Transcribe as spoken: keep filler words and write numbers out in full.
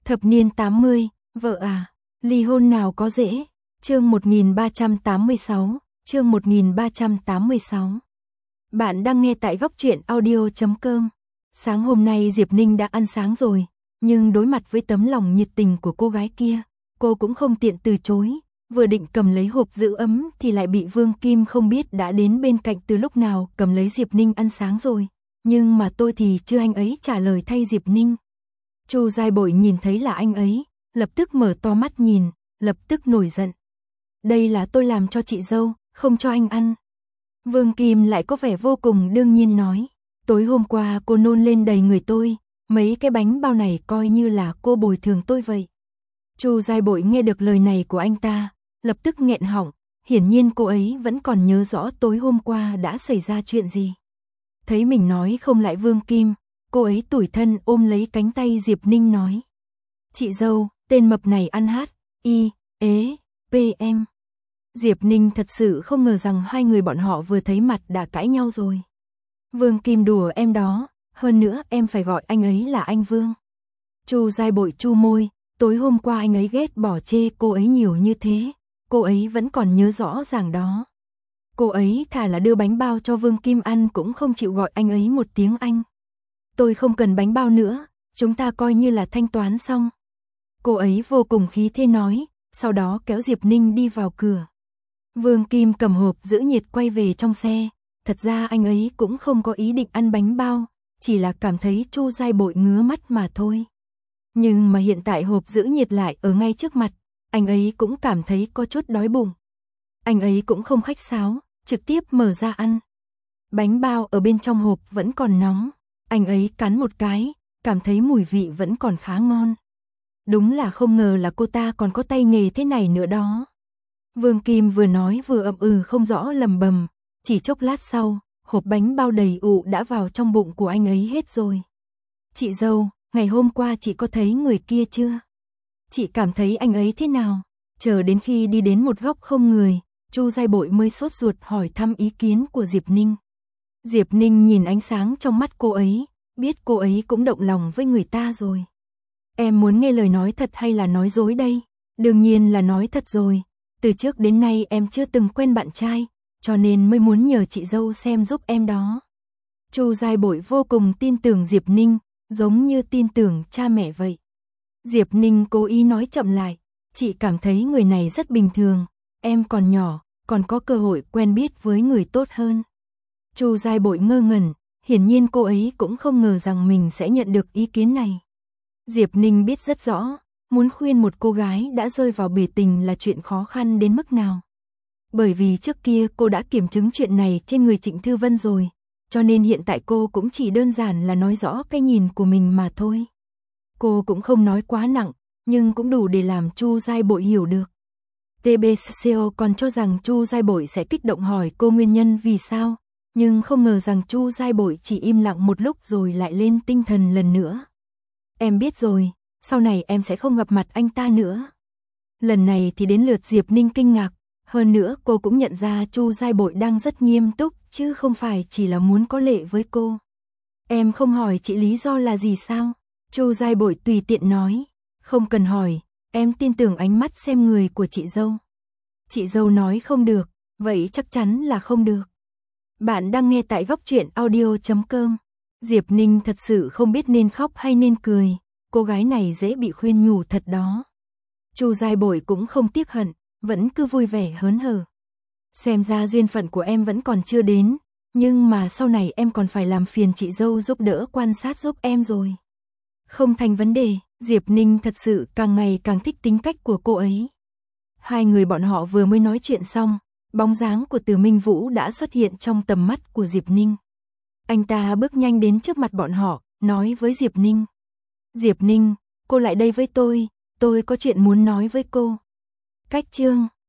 Thập niên tám mươi, vợ à, ly hôn nào có dễ. Chương một nghìn ba trăm tám mươi sáu, chương một nghìn ba trăm tám mươi sáu. Bạn đang nghe tại góc truyện audio chấm com. Sáng hôm nay Diệp Ninh đã ăn sáng rồi, nhưng đối mặt với tấm lòng nhiệt tình của cô gái kia, cô cũng không tiện từ chối, vừa định cầm lấy hộp giữ ấm thì lại bị Vương Kim không biết đã đến bên cạnh từ lúc nào cầm lấy Diệp Ninh ăn sáng rồi, nhưng mà tôi thì chưa, anh ấy trả lời thay Diệp Ninh. Chu Giai Bội nhìn thấy là anh ấy, lập tức mở to mắt nhìn, lập tức nổi giận. Đây là tôi làm cho chị dâu, không cho anh ăn. Vương Kim lại có vẻ vô cùng đương nhiên nói, tối hôm qua cô nôn lên đầy người tôi, mấy cái bánh bao này coi như là cô bồi thường tôi vậy. Chu Giai Bội nghe được lời này của anh ta, lập tức nghẹn họng, hiển nhiên cô ấy vẫn còn nhớ rõ tối hôm qua đã xảy ra chuyện gì. Thấy mình nói không lại Vương Kim, cô ấy tủi thân ôm lấy cánh tay Diệp Ninh nói. Chị dâu, tên mập này ăn hát, y, ế, pm. Diệp Ninh thật sự không ngờ rằng hai người bọn họ vừa thấy mặt đã cãi nhau rồi. Vương Kim đùa em đó, hơn nữa em phải gọi anh ấy là anh Vương. Chu Giai Bội chu môi, tối hôm qua anh ấy ghét bỏ chê cô ấy nhiều như thế, cô ấy vẫn còn nhớ rõ ràng đó. Cô ấy thà là đưa bánh bao cho Vương Kim ăn cũng không chịu gọi anh ấy một tiếng anh. Tôi không cần bánh bao nữa, chúng ta coi như là thanh toán xong. Cô ấy vô cùng khí thế nói, sau đó kéo Diệp Ninh đi vào cửa. Vương Kim cầm hộp giữ nhiệt quay về trong xe, thật ra anh ấy cũng không có ý định ăn bánh bao, chỉ là cảm thấy Chu Giai Bội ngứa mắt mà thôi. Nhưng mà hiện tại hộp giữ nhiệt lại ở ngay trước mặt, anh ấy cũng cảm thấy có chút đói bụng. Anh ấy cũng không khách sáo, trực tiếp mở ra ăn. Bánh bao ở bên trong hộp vẫn còn nóng, anh ấy cắn một cái, cảm thấy mùi vị vẫn còn khá ngon. Đúng là không ngờ là cô ta còn có tay nghề thế này nữa đó. Vương Kim vừa nói vừa ậm ừ không rõ lầm bầm, chỉ chốc lát sau, hộp bánh bao đầy ụ đã vào trong bụng của anh ấy hết rồi. Chị dâu, ngày hôm qua chị có thấy người kia chưa? Chị cảm thấy anh ấy thế nào? Chờ đến khi đi đến một góc không người, Chu Giai Bội mới sốt ruột hỏi thăm ý kiến của Diệp Ninh. Diệp Ninh nhìn ánh sáng trong mắt cô ấy, biết cô ấy cũng động lòng với người ta rồi. Em muốn nghe lời nói thật hay là nói dối đây? Đương nhiên là nói thật rồi. Từ trước đến nay em chưa từng quen bạn trai, cho nên mới muốn nhờ chị dâu xem giúp em đó. Chu Giai Bội vô cùng tin tưởng Diệp Ninh, giống như tin tưởng cha mẹ vậy. Diệp Ninh cố ý nói chậm lại, chị cảm thấy người này rất bình thường, em còn nhỏ, còn có cơ hội quen biết với người tốt hơn. Chu Giai Bội ngơ ngẩn, hiển nhiên cô ấy cũng không ngờ rằng mình sẽ nhận được ý kiến này. Diệp Ninh biết rất rõ, muốn khuyên một cô gái đã rơi vào bể tình là chuyện khó khăn đến mức nào. Bởi vì trước kia cô đã kiểm chứng chuyện này trên người Trịnh Thư Vân rồi, cho nên hiện tại cô cũng chỉ đơn giản là nói rõ cái nhìn của mình mà thôi. Cô cũng không nói quá nặng, nhưng cũng đủ để làm Chu Giai Bội hiểu được. tê bê xê o còn cho rằng Chu Giai Bội sẽ kích động hỏi cô nguyên nhân vì sao, nhưng không ngờ rằng Chu Giai Bội chỉ im lặng một lúc rồi lại lên tinh thần lần nữa. Em biết rồi, sau này em sẽ không gặp mặt anh ta nữa. Lần này thì đến lượt Diệp Ninh kinh ngạc, hơn nữa cô cũng nhận ra Chu Giai Bội đang rất nghiêm túc, chứ không phải chỉ là muốn có lệ với cô. Em không hỏi chị lý do là gì sao? Chu Giai Bội tùy tiện nói, không cần hỏi, em tin tưởng ánh mắt xem người của chị dâu. Chị dâu nói không được, vậy chắc chắn là không được. Bạn đang nghe tại góc truyện audio chấm com. Diệp Ninh thật sự không biết nên khóc hay nên cười, cô gái này dễ bị khuyên nhủ thật đó. Chu Giai Bội cũng không tiếc hận, vẫn cứ vui vẻ hớn hở. Xem ra duyên phận của em vẫn còn chưa đến, nhưng mà sau này em còn phải làm phiền chị dâu giúp đỡ quan sát giúp em rồi. Không thành vấn đề, Diệp Ninh thật sự càng ngày càng thích tính cách của cô ấy. Hai người bọn họ vừa mới nói chuyện xong, bóng dáng của Từ Minh Vũ đã xuất hiện trong tầm mắt của Diệp Ninh. Anh ta bước nhanh đến trước mặt bọn họ, nói với Diệp Ninh. Diệp Ninh, cô lại đây với tôi, tôi có chuyện muốn nói với cô. Cách chương